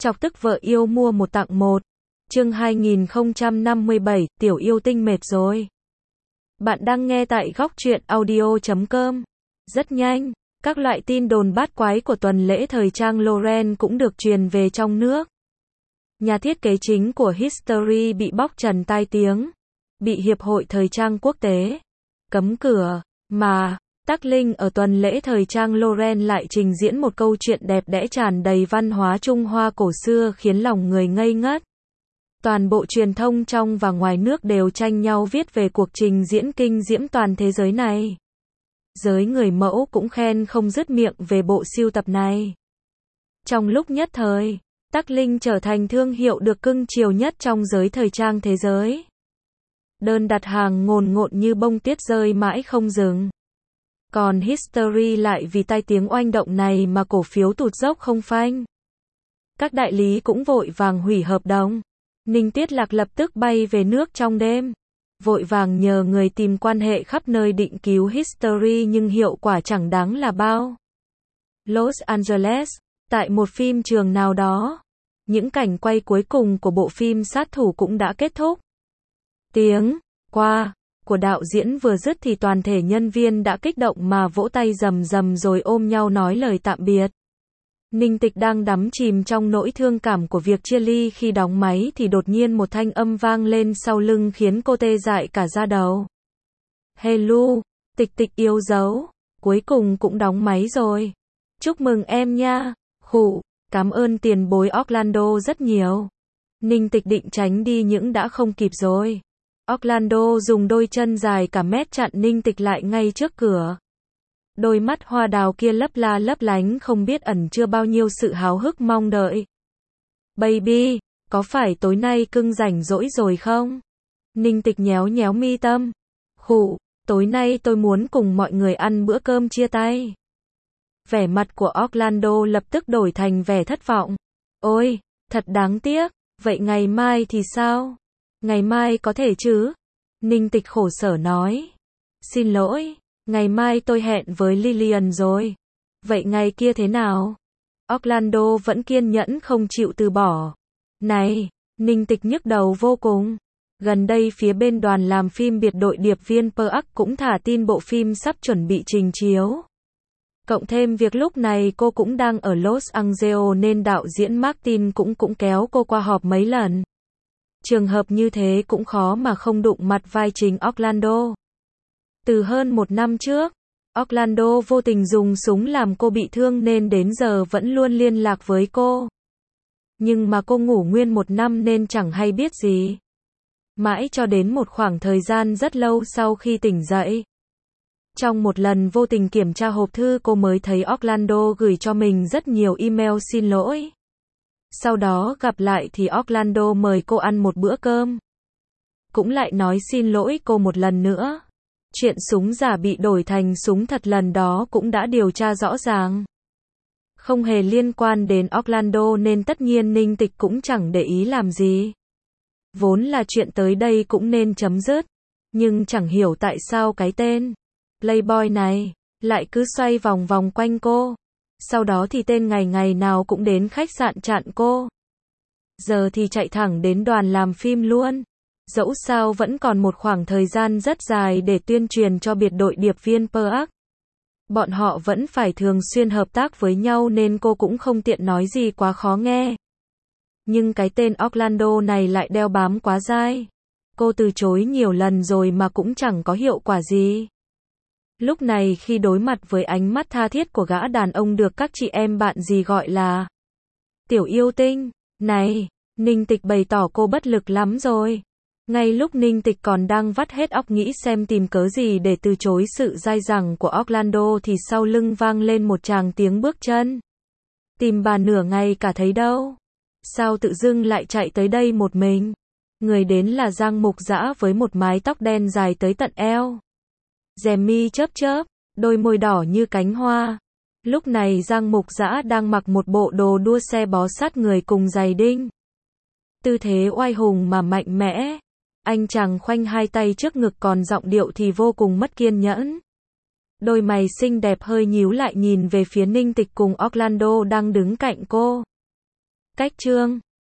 Chọc tức vợ yêu mua một tặng một. Chương 2057, tiểu yêu tinh mệt rồi. Bạn đang nghe tại góc truyện audio.com. Rất nhanh, các loại tin đồn bát quái của tuần lễ thời trang Loren cũng được truyền về trong nước. Nhà thiết kế chính của History bị bóc trần tai tiếng, bị Hiệp hội Thời trang Quốc tế cấm cửa, mà Tắc Linh ở tuần lễ thời trang Loren lại trình diễn một câu chuyện đẹp đẽ tràn đầy văn hóa Trung Hoa cổ xưa khiến lòng người ngây ngất. Toàn bộ truyền thông trong và ngoài nước đều tranh nhau viết về cuộc trình diễn kinh diễm toàn thế giới này. Giới người mẫu cũng khen không dứt miệng về bộ sưu tập này. Trong lúc nhất thời, Tắc Linh trở thành thương hiệu được cưng chiều nhất trong giới thời trang thế giới. Đơn đặt hàng ngồn ngộn như bông tuyết rơi mãi không dừng. Còn History lại vì tai tiếng oanh động này mà cổ phiếu tụt dốc không phanh. Các đại lý cũng vội vàng hủy hợp đồng. Ninh Tuyết Lạc lập tức bay về nước trong đêm. Vội vàng nhờ người tìm quan hệ khắp nơi định cứu History nhưng hiệu quả chẳng đáng là bao. Los Angeles, tại một phim trường nào đó, những cảnh quay cuối cùng của bộ phim sát thủ cũng đã kết thúc. Tiếng qua của đạo diễn vừa dứt thì toàn thể nhân viên đã kích động mà vỗ tay rầm rầm rồi ôm nhau nói lời tạm biệt. Ninh Tịch đang đắm chìm trong nỗi thương cảm của việc chia ly khi đóng máy thì đột nhiên một thanh âm vang lên sau lưng khiến cô tê dại cả da đầu. Hello, Tịch Tịch yêu dấu, cuối cùng cũng đóng máy rồi. Chúc mừng em nha. Khụ, cảm ơn tiền bối Orlando rất nhiều. Ninh Tịch định tránh đi nhưng đã không kịp rồi. Orlando dùng đôi chân dài cả mét chặn Ninh Tịch lại ngay trước cửa. Đôi mắt hoa đào kia lấp la lấp lánh không biết ẩn chứa bao nhiêu sự háo hức mong đợi. Baby, có phải tối nay cưng rảnh rỗi rồi không? Ninh Tịch nhéo nhéo mi tâm. Khụ, tối nay tôi muốn cùng mọi người ăn bữa cơm chia tay. Vẻ mặt của Orlando lập tức đổi thành vẻ thất vọng. Ôi, thật đáng tiếc, vậy ngày mai thì sao? Ngày mai có thể chứ? Ninh Tịch khổ sở nói. Xin lỗi, ngày mai tôi hẹn với Lillian rồi. Vậy ngày kia thế nào? Orlando vẫn kiên nhẫn không chịu từ bỏ. Này, Ninh Tịch nhức đầu vô cùng. Gần đây phía bên đoàn làm phim biệt đội điệp viên Park cũng thả tin bộ phim sắp chuẩn bị trình chiếu. Cộng thêm việc lúc này cô cũng đang ở Los Angeles nên đạo diễn Martin cũng kéo cô qua họp mấy lần. Trường hợp như thế cũng khó mà không đụng mặt vai chính Orlando. Từ hơn một năm trước, Orlando vô tình dùng súng làm cô bị thương nên đến giờ vẫn luôn liên lạc với cô. Nhưng mà cô ngủ nguyên một năm nên chẳng hay biết gì. Mãi cho đến một khoảng thời gian rất lâu sau khi tỉnh dậy. Trong một lần vô tình kiểm tra hộp thư cô mới thấy Orlando gửi cho mình rất nhiều email xin lỗi. Sau đó gặp lại thì Orlando mời cô ăn một bữa cơm. Cũng lại nói xin lỗi cô một lần nữa. Chuyện súng giả bị đổi thành súng thật lần đó cũng đã điều tra rõ ràng. Không hề liên quan đến Orlando nên tất nhiên Ninh Tịch cũng chẳng để ý làm gì. Vốn là chuyện tới đây cũng nên chấm dứt. Nhưng chẳng hiểu tại sao cái tên Playboy này lại cứ xoay vòng vòng quanh cô. Sau đó thì tên ngày nào cũng đến khách sạn chặn cô. Giờ thì chạy thẳng đến đoàn làm phim luôn. Dẫu sao vẫn còn một khoảng thời gian rất dài để tuyên truyền cho biệt đội điệp viên Park. Bọn họ vẫn phải thường xuyên hợp tác với nhau nên cô cũng không tiện nói gì quá khó nghe. Nhưng cái tên Orlando này lại đeo bám quá dai. Cô từ chối nhiều lần rồi mà cũng chẳng có hiệu quả gì. Lúc này khi đối mặt với ánh mắt tha thiết của gã đàn ông được các chị em bạn gì gọi là tiểu yêu tinh, này, Ninh Tịch bày tỏ cô bất lực lắm rồi. Ngay lúc Ninh Tịch còn đang vắt hết óc nghĩ xem tìm cớ gì để từ chối sự dai dẳng của Orlando thì sau lưng vang lên một tràng tiếng bước chân. Tìm bà nửa ngày cả thấy đâu. Sao tự dưng lại chạy tới đây một mình? Người đến là Giang Mục Dã với một mái tóc đen dài tới tận eo. Rèm mi chớp chớp, đôi môi đỏ như cánh hoa. Lúc này Giang Mục Dã đang mặc một bộ đồ đua xe bó sát người cùng giày đinh. Tư thế oai hùng mà mạnh mẽ. Anh chàng khoanh hai tay trước ngực còn giọng điệu thì vô cùng mất kiên nhẫn. Đôi mày xinh đẹp hơi nhíu lại nhìn về phía Ninh Tịch cùng Orlando đang đứng cạnh cô. Cách chương